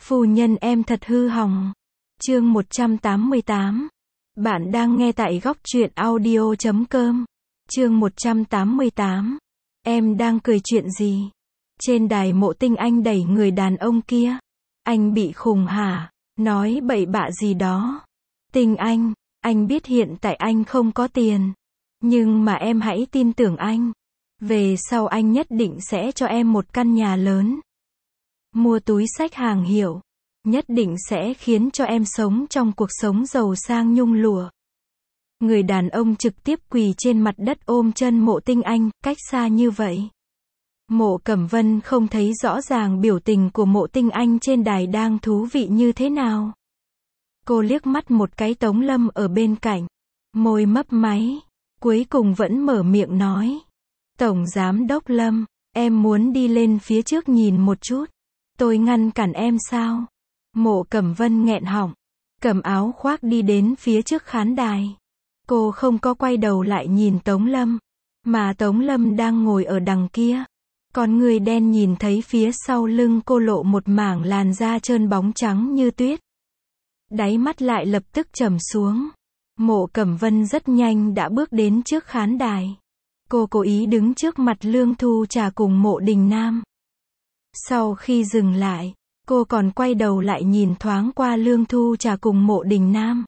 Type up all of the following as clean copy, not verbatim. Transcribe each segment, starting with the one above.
Phu nhân em thật hư hỏng. Chương 188. Bạn đang nghe tại góc truyện audio.com. Chương 188. Em đang cười chuyện gì? Trên đài Mộ Tinh Anh đẩy người đàn ông kia. Anh bị khùng hả? Nói bậy bạ gì đó. Tinh anh biết hiện tại anh không có tiền. Nhưng mà em hãy tin tưởng anh. Về sau anh nhất định sẽ cho em một căn nhà lớn. Mua túi xách hàng hiệu. Nhất định sẽ khiến cho em sống trong cuộc sống giàu sang nhung lụa. Người đàn ông trực tiếp quỳ trên mặt đất ôm chân Mộ Tinh Anh, cách xa như vậy. Mộ Cẩm Vân không thấy rõ ràng biểu tình của Mộ Tinh Anh trên đài đang thú vị như thế nào. Cô liếc mắt một cái Tống Lâm ở bên cạnh. Môi mấp máy. Cuối cùng vẫn mở miệng nói. Tổng Giám Đốc Lâm, em muốn đi lên phía trước nhìn một chút. Tôi ngăn cản em sao? Mộ Cẩm Vân nghẹn họng. Cầm áo khoác đi đến phía trước khán đài. Cô không có quay đầu lại nhìn Tống Lâm. Mà Tống Lâm đang ngồi ở đằng kia. Còn người đen nhìn thấy phía sau lưng cô lộ một mảng làn da trơn bóng trắng như tuyết. Đáy mắt lại lập tức trầm xuống. Mộ Cẩm Vân rất nhanh đã bước đến trước khán đài. Cô cố ý đứng trước mặt Lương Thu Trà cùng Mộ Đình Nam. Sau khi dừng lại, cô còn quay đầu lại nhìn thoáng qua Lương Thu Trà cùng Mộ Đình Nam.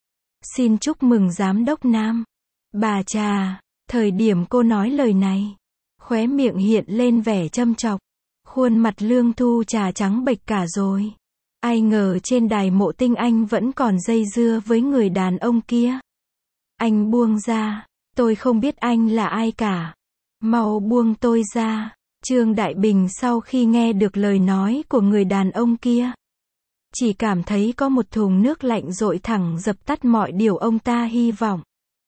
Xin chúc mừng Giám Đốc Nam. Bà Trà, thời điểm cô nói lời này, khóe miệng hiện lên vẻ châm chọc. Khuôn mặt Lương Thu Trà trắng bệch cả rồi. Ai ngờ trên đài Mộ Tinh Anh vẫn còn dây dưa với người đàn ông kia. Anh buông ra, tôi không biết anh là ai cả. Mau buông tôi ra. Trương Đại Bình sau khi nghe được lời nói của người đàn ông kia, chỉ cảm thấy có một thùng nước lạnh dội thẳng dập tắt mọi điều ông ta hy vọng.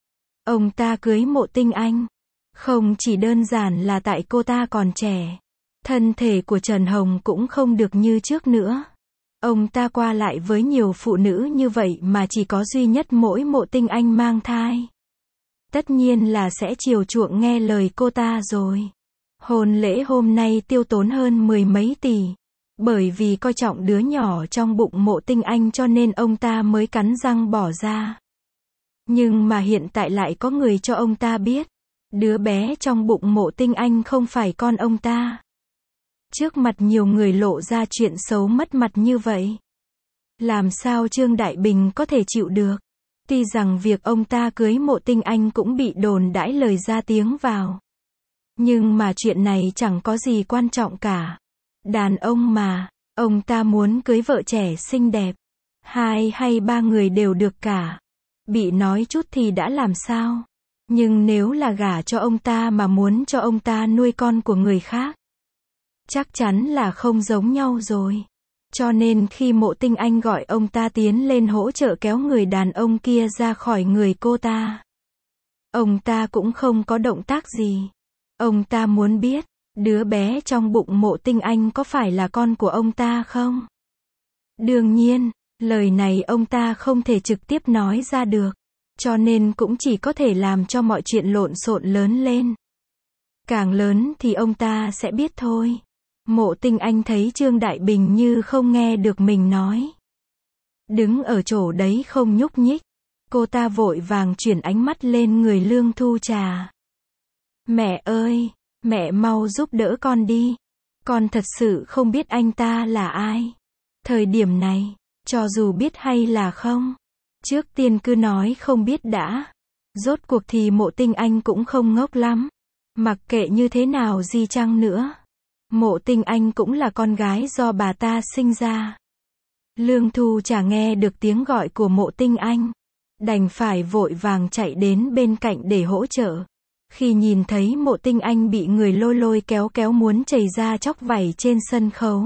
Ông ta cưới Mộ Tinh Anh, không chỉ đơn giản là tại cô ta còn trẻ. Thân thể của Trần Hồng cũng không được như trước nữa. Ông ta qua lại với nhiều phụ nữ như vậy mà chỉ có duy nhất mỗi Mộ Tinh Anh mang thai. Tất nhiên là sẽ chiều chuộng nghe lời cô ta rồi. Hôn lễ hôm nay tiêu tốn hơn 10 mấy tỷ. Bởi vì coi trọng đứa nhỏ trong bụng Mộ Tinh Anh cho nên ông ta mới cắn răng bỏ ra. Nhưng mà hiện tại lại có người cho ông ta biết. Đứa bé trong bụng Mộ Tinh Anh không phải con ông ta. Trước mặt nhiều người lộ ra chuyện xấu mất mặt như vậy. Làm sao Trương Đại Bình có thể chịu được? Tuy rằng việc ông ta cưới Mộ Tinh Anh cũng bị đồn đãi lời ra tiếng vào. Nhưng mà chuyện này chẳng có gì quan trọng cả. Đàn ông mà, ông ta muốn cưới vợ trẻ xinh đẹp. 2 hay 3 người đều được cả. Bị nói chút thì đã làm sao? Nhưng nếu là gả cho ông ta mà muốn cho ông ta nuôi con của người khác, chắc chắn là không giống nhau rồi. Cho nên khi Mộ Tinh Anh gọi ông ta tiến lên hỗ trợ kéo người đàn ông kia ra khỏi người cô ta, ông ta cũng không có động tác gì. Ông ta muốn biết, đứa bé trong bụng Mộ Tinh Anh có phải là con của ông ta không? Đương nhiên, lời này ông ta không thể trực tiếp nói ra được. Cho nên cũng chỉ có thể làm cho mọi chuyện lộn xộn lớn lên. Càng lớn thì ông ta sẽ biết thôi. Mộ Tinh Anh thấy Trương Đại Bình như không nghe được mình nói. Đứng ở chỗ đấy không nhúc nhích. Cô ta vội vàng chuyển ánh mắt lên người Lương Thu Trà. Mẹ ơi, mẹ mau giúp đỡ con đi. Con thật sự không biết anh ta là ai. Thời điểm này, cho dù biết hay là không, trước tiên cứ nói không biết đã. Rốt cuộc thì Mộ Tinh Anh cũng không ngốc lắm. Mặc kệ như thế nào gì chăng nữa, Mộ Tinh Anh cũng là con gái do bà ta sinh ra. Lương Thu Trà nghe được tiếng gọi của Mộ Tinh Anh, đành phải vội vàng chạy đến bên cạnh để hỗ trợ. Khi nhìn thấy Mộ Tinh Anh bị người lôi lôi kéo kéo muốn chảy ra chóc vảy trên sân khấu,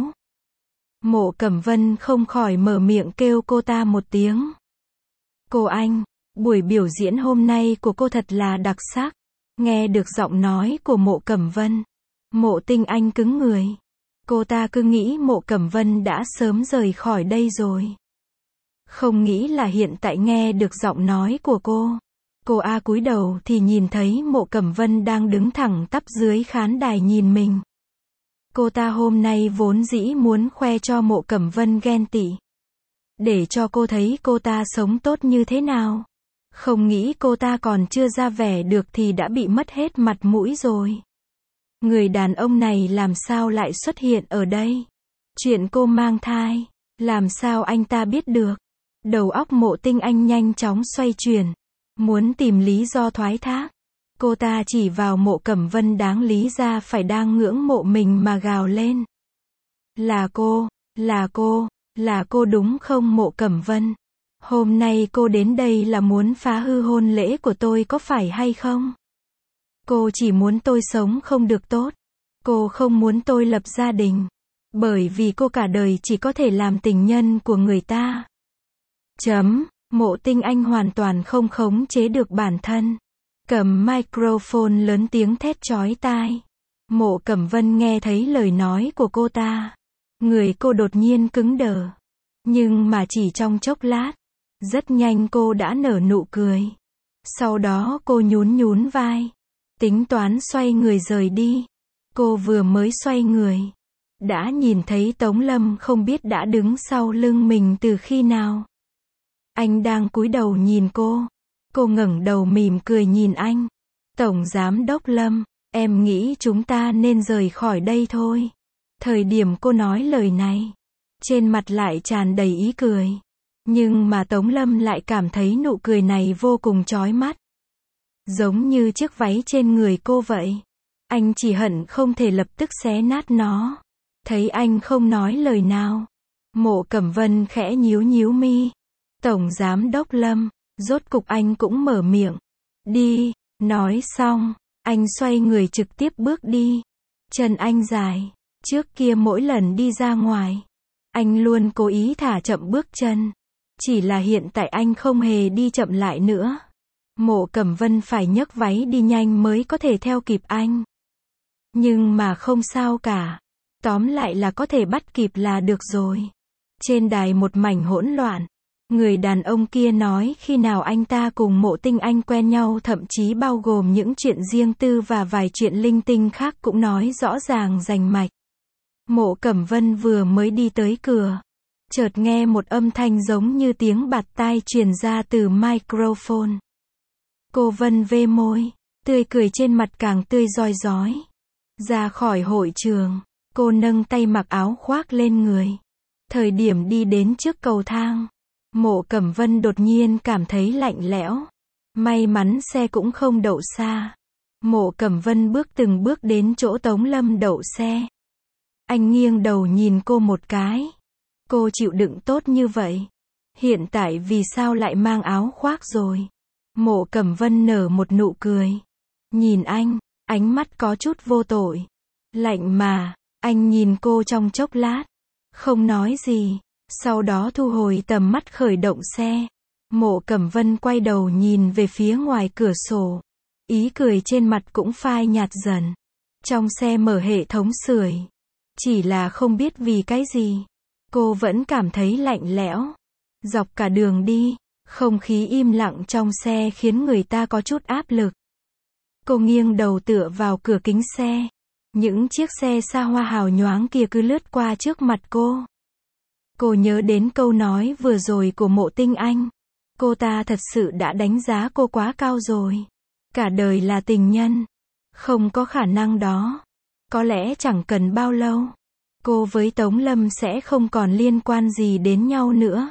Mộ Cẩm Vân không khỏi mở miệng kêu cô ta một tiếng. Cô Anh, buổi biểu diễn hôm nay của cô thật là đặc sắc. Nghe được giọng nói của Mộ Cẩm Vân, Mộ Tinh Anh cứng người. Cô ta cứ nghĩ Mộ Cẩm Vân đã sớm rời khỏi đây rồi. Không nghĩ là hiện tại nghe được giọng nói của cô. Cô cúi đầu thì nhìn thấy Mộ Cẩm Vân đang đứng thẳng tắp dưới khán đài nhìn mình. Cô ta hôm nay vốn dĩ muốn khoe cho Mộ Cẩm Vân ghen tị. Để cho cô thấy cô ta sống tốt như thế nào. Không nghĩ cô ta còn chưa ra vẻ được thì đã bị mất hết mặt mũi rồi. Người đàn ông này làm sao lại xuất hiện ở đây? Chuyện cô mang thai, làm sao anh ta biết được? Đầu óc Mộ Tinh Anh nhanh chóng xoay chuyển, muốn tìm lý do thoái thác. Cô ta chỉ vào Mộ Cẩm Vân đáng lý ra phải đang ngưỡng mộ mình mà gào lên. Là cô, là cô, là cô đúng không Mộ Cẩm Vân? Hôm nay cô đến đây là muốn phá hư hôn lễ của tôi có phải hay không? Cô chỉ muốn tôi sống không được tốt. Cô không muốn tôi lập gia đình. Bởi vì cô cả đời chỉ có thể làm tình nhân của người ta. Mộ Tinh Anh hoàn toàn không khống chế được bản thân. Cầm microphone lớn tiếng thét chói tai. Mộ Cẩm Vân nghe thấy lời nói của cô ta. Người cô đột nhiên cứng đờ. Nhưng mà chỉ trong chốc lát. Rất nhanh cô đã nở nụ cười. Sau đó cô nhún nhún vai. Tính toán xoay người rời đi. Cô vừa mới xoay người. Đã nhìn thấy Tống Lâm không biết đã đứng sau lưng mình từ khi nào. Anh đang cúi đầu nhìn cô. Cô ngẩng đầu mỉm cười nhìn anh. Tổng Giám đốc Lâm, em nghĩ chúng ta nên rời khỏi đây thôi. Thời điểm cô nói lời này, trên mặt lại tràn đầy ý cười. Nhưng mà Tống Lâm lại cảm thấy nụ cười này vô cùng chói mắt. Giống như chiếc váy trên người cô vậy. Anh chỉ hận không thể lập tức xé nát nó. Thấy anh không nói lời nào. Mộ Cẩm Vân khẽ nhíu nhíu mi. Tổng Giám đốc Lâm, rốt cục anh cũng mở miệng. Đi, nói xong, anh xoay người trực tiếp bước đi. Chân anh dài, trước kia mỗi lần đi ra ngoài, anh luôn cố ý thả chậm bước chân. Chỉ là hiện tại anh không hề đi chậm lại nữa. Mộ Cẩm Vân phải nhấc váy đi nhanh mới có thể theo kịp anh. Nhưng mà không sao cả. Tóm lại là có thể bắt kịp là được rồi. Trên đài một mảnh hỗn loạn. Người đàn ông kia nói khi nào anh ta cùng Mộ Tinh Anh quen nhau, thậm chí bao gồm những chuyện riêng tư và vài chuyện linh tinh khác cũng nói rõ ràng rành mạch. Mộ Cẩm Vân vừa mới đi tới cửa. Chợt nghe một âm thanh giống như tiếng bạt tai truyền ra từ microphone. Cô Vân vê môi, tươi cười trên mặt càng tươi rói rói. Ra khỏi hội trường, cô nâng tay mặc áo khoác lên người. Thời điểm đi đến trước cầu thang, Mộ Cẩm Vân đột nhiên cảm thấy lạnh lẽo. May mắn xe cũng không đậu xa. Mộ Cẩm Vân bước từng bước đến chỗ Tống Lâm đậu xe. Anh nghiêng đầu nhìn cô một cái. Cô chịu đựng tốt như vậy. Hiện tại vì sao lại mang áo khoác rồi? Mộ Cẩm Vân nở một nụ cười. Nhìn anh, ánh mắt có chút vô tội. Lạnh mà, anh nhìn cô trong chốc lát. Không nói gì. Sau đó thu hồi tầm mắt khởi động xe. Mộ Cẩm Vân quay đầu nhìn về phía ngoài cửa sổ. Ý cười trên mặt cũng phai nhạt dần. Trong xe mở hệ thống sưởi. Chỉ là không biết vì cái gì. Cô vẫn cảm thấy lạnh lẽo. Dọc cả đường đi, không khí im lặng trong xe khiến người ta có chút áp lực. Cô nghiêng đầu tựa vào cửa kính xe. Những chiếc xe xa hoa hào nhoáng kia cứ lướt qua trước mặt cô. Cô nhớ đến câu nói vừa rồi của Mộ Tinh Anh. Cô ta thật sự đã đánh giá cô quá cao rồi. Cả đời là tình nhân. Không có khả năng đó. Có lẽ chẳng cần bao lâu. Cô với Tống Lâm sẽ không còn liên quan gì đến nhau nữa.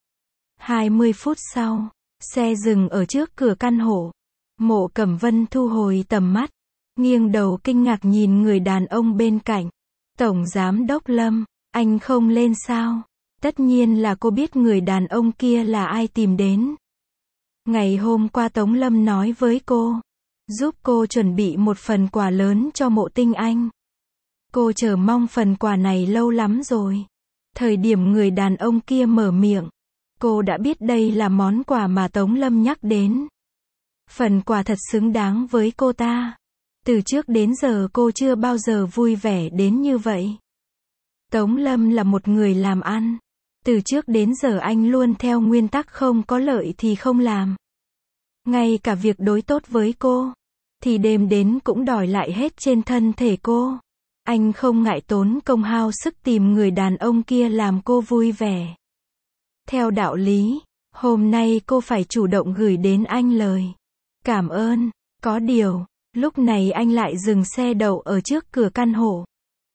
20 phút sau, xe dừng ở trước cửa căn hộ. Mộ Cẩm Vân thu hồi tầm mắt. Nghiêng đầu kinh ngạc nhìn người đàn ông bên cạnh. Tổng Giám đốc Lâm, anh không lên sao? Tất nhiên là cô biết người đàn ông kia là ai tìm đến. Ngày hôm qua Tống Lâm nói với cô, giúp cô chuẩn bị một phần quà lớn cho Mộ Tinh Anh. Cô chờ mong phần quà này lâu lắm rồi. Thời điểm người đàn ông kia mở miệng, cô đã biết đây là món quà mà Tống Lâm nhắc đến. Phần quà thật xứng đáng với cô ta. Từ trước đến giờ cô chưa bao giờ vui vẻ đến như vậy. Tống Lâm là một người làm ăn. Từ trước đến giờ anh luôn theo nguyên tắc không có lợi thì không làm. Ngay cả việc đối tốt với cô, thì đêm đến cũng đòi lại hết trên thân thể cô. Anh không ngại tốn công hao sức tìm người đàn ông kia làm cô vui vẻ. Theo đạo lý, hôm nay cô phải chủ động gửi đến anh lời cảm ơn. Có điều, lúc này anh lại dừng xe đậu ở trước cửa căn hộ,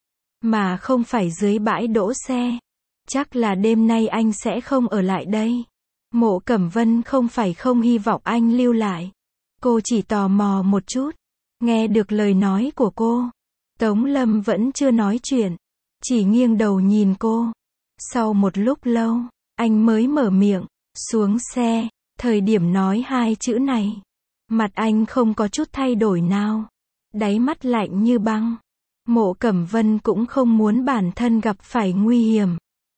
mà không phải dưới bãi đỗ xe. Chắc là đêm nay anh sẽ không ở lại đây. Mộ Cẩm Vân không phải không hy vọng anh lưu lại. Cô chỉ tò mò một chút. Nghe được lời nói của cô, Tống Lâm vẫn chưa nói chuyện, chỉ nghiêng đầu nhìn cô. Sau một lúc lâu, anh mới mở miệng, xuống xe. Thời điểm nói hai chữ này, mặt anh không có chút thay đổi nào, đáy mắt lạnh như băng. Mộ Cẩm Vân cũng không muốn bản thân gặp phải nguy hiểm.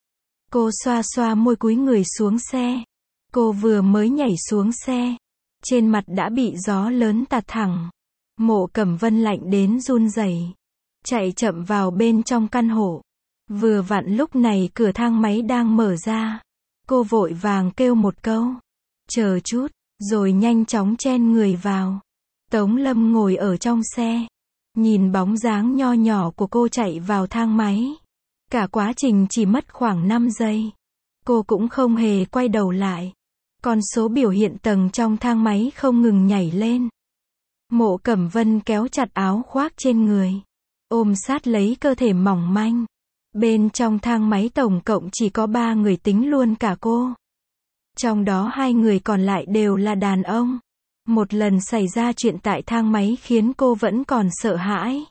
Cô xoa xoa môi cúi người xuống xe. Cô vừa mới nhảy xuống xe, trên mặt đã bị gió lớn tạt thẳng. Mộ Cẩm Vân lạnh đến run rẩy, chạy chậm vào bên trong căn hộ. Vừa vặn lúc này cửa thang máy đang mở ra. Cô vội vàng kêu một câu, chờ chút, rồi nhanh chóng chen người vào. Tống Lâm ngồi ở trong xe, nhìn bóng dáng nho nhỏ của cô chạy vào thang máy. Cả quá trình chỉ mất khoảng 5 giây. Cô cũng không hề quay đầu lại. Con số biểu hiện tầng trong thang máy không ngừng nhảy lên. Mộ Cẩm Vân kéo chặt áo khoác trên người, ôm sát lấy cơ thể mỏng manh. Bên trong thang máy tổng cộng chỉ có 3 người tính luôn cả cô. Trong đó 2 người còn lại đều là đàn ông. Một lần xảy ra chuyện tại thang máy khiến cô vẫn còn sợ hãi.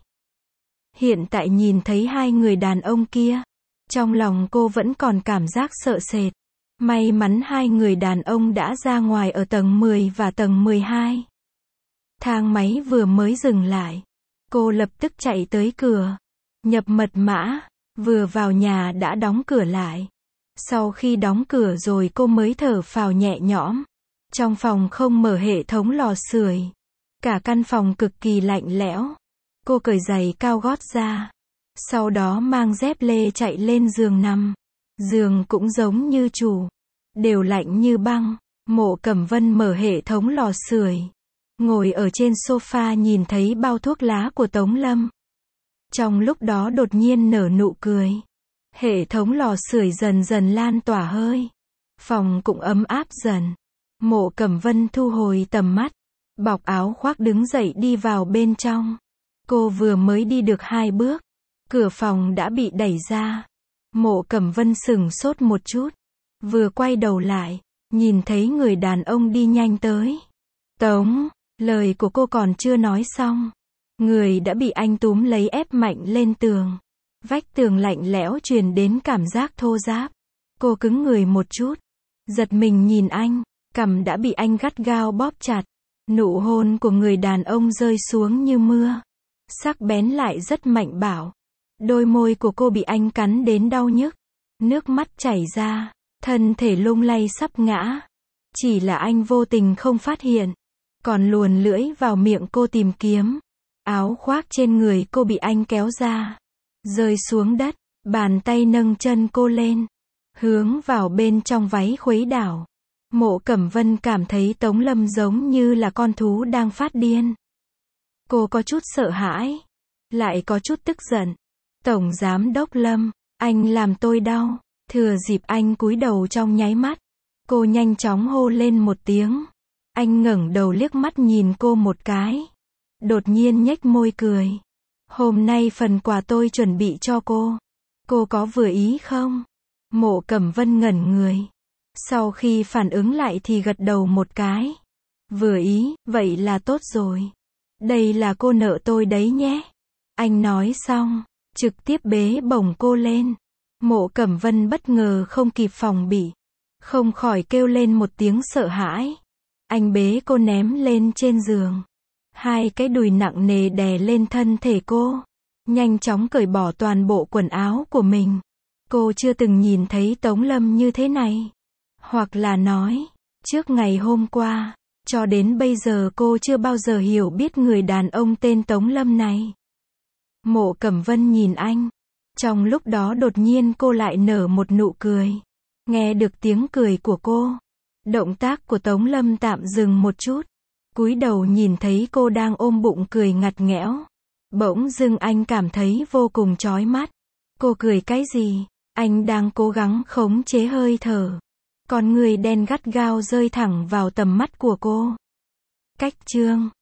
Hiện tại nhìn thấy 2 người đàn ông kia, trong lòng cô vẫn còn cảm giác sợ sệt. May mắn 2 người đàn ông đã ra ngoài ở tầng 10 và tầng 12. Thang máy vừa mới dừng lại, cô lập tức chạy tới cửa, nhập mật mã, vừa vào nhà đã đóng cửa lại. Sau khi đóng cửa rồi cô mới thở phào nhẹ nhõm. Trong phòng không mở hệ thống lò sưởi, cả căn phòng cực kỳ lạnh lẽo. Cô cởi giày cao gót ra, sau đó mang dép lê chạy lên giường nằm. Giường cũng giống như chủ, đều lạnh như băng. Mộ Cẩm Vân mở hệ thống lò sưởi, ngồi ở trên sofa nhìn thấy bao thuốc lá của Tống Lâm. Trong lúc đó đột nhiên nở nụ cười. Hệ thống lò sưởi dần dần lan tỏa hơi, phòng cũng ấm áp dần. Mộ Cẩm Vân thu hồi tầm mắt, bọc áo khoác đứng dậy đi vào bên trong. Cô vừa mới đi được 2 bước, cửa phòng đã bị đẩy ra. Mộ Cẩm Vân sửng sốt một chút, vừa quay đầu lại, nhìn thấy người đàn ông đi nhanh tới. Tống, lời của cô còn chưa nói xong, người đã bị anh túm lấy ép mạnh lên tường. Vách tường lạnh lẽo truyền đến cảm giác thô ráp. Cô cứng người một chút, giật mình nhìn anh, cằm đã bị anh gắt gao bóp chặt. Nụ hôn của người đàn ông rơi xuống như mưa, sắc bén lại rất mạnh bạo. Đôi môi của cô bị anh cắn đến đau nhức, nước mắt chảy ra, thân thể lung lay sắp ngã. Chỉ là anh vô tình không phát hiện, còn luồn lưỡi vào miệng cô tìm kiếm. Áo khoác trên người cô bị anh kéo ra, rơi xuống đất, bàn tay nâng chân cô lên, hướng vào bên trong váy khuấy đảo. Mộ Cẩm Vân cảm thấy Tống Lâm giống như là con thú đang phát điên. Cô có chút sợ hãi, lại có chút tức giận. Tổng Giám đốc Lâm, anh làm tôi đau. Thừa dịp anh cúi đầu trong nháy mắt, cô nhanh chóng hô lên một tiếng. Anh ngẩng đầu liếc mắt nhìn cô một cái, đột nhiên nhếch môi cười. Hôm nay phần quà tôi chuẩn bị cho cô có vừa ý không? Mộ Cẩm Vân ngẩn người. Sau khi phản ứng lại thì gật đầu một cái. Vừa ý, vậy là tốt rồi. Đây là cô nợ tôi đấy nhé. Anh nói xong, trực tiếp bế bổng cô lên. Mộ Cẩm Vân bất ngờ không kịp phòng bị, không khỏi kêu lên một tiếng sợ hãi. Anh bế cô ném lên trên giường. 2 cái đùi nặng nề đè lên thân thể cô. Nhanh chóng cởi bỏ toàn bộ quần áo của mình. Cô chưa từng nhìn thấy Tống Lâm như thế này. Hoặc là nói, trước ngày hôm qua, cho đến bây giờ cô chưa bao giờ hiểu biết người đàn ông tên Tống Lâm này. Mộ Cẩm Vân nhìn anh. Trong lúc đó đột nhiên cô lại nở một nụ cười. Nghe được tiếng cười của cô, động tác của Tống Lâm tạm dừng một chút. Cúi đầu nhìn thấy cô đang ôm bụng cười ngặt nghẽo. Bỗng dưng anh cảm thấy vô cùng chói mắt. Cô cười cái gì? Anh đang cố gắng khống chế hơi thở. Con người đen gắt gao rơi thẳng vào tầm mắt của cô. Cách chương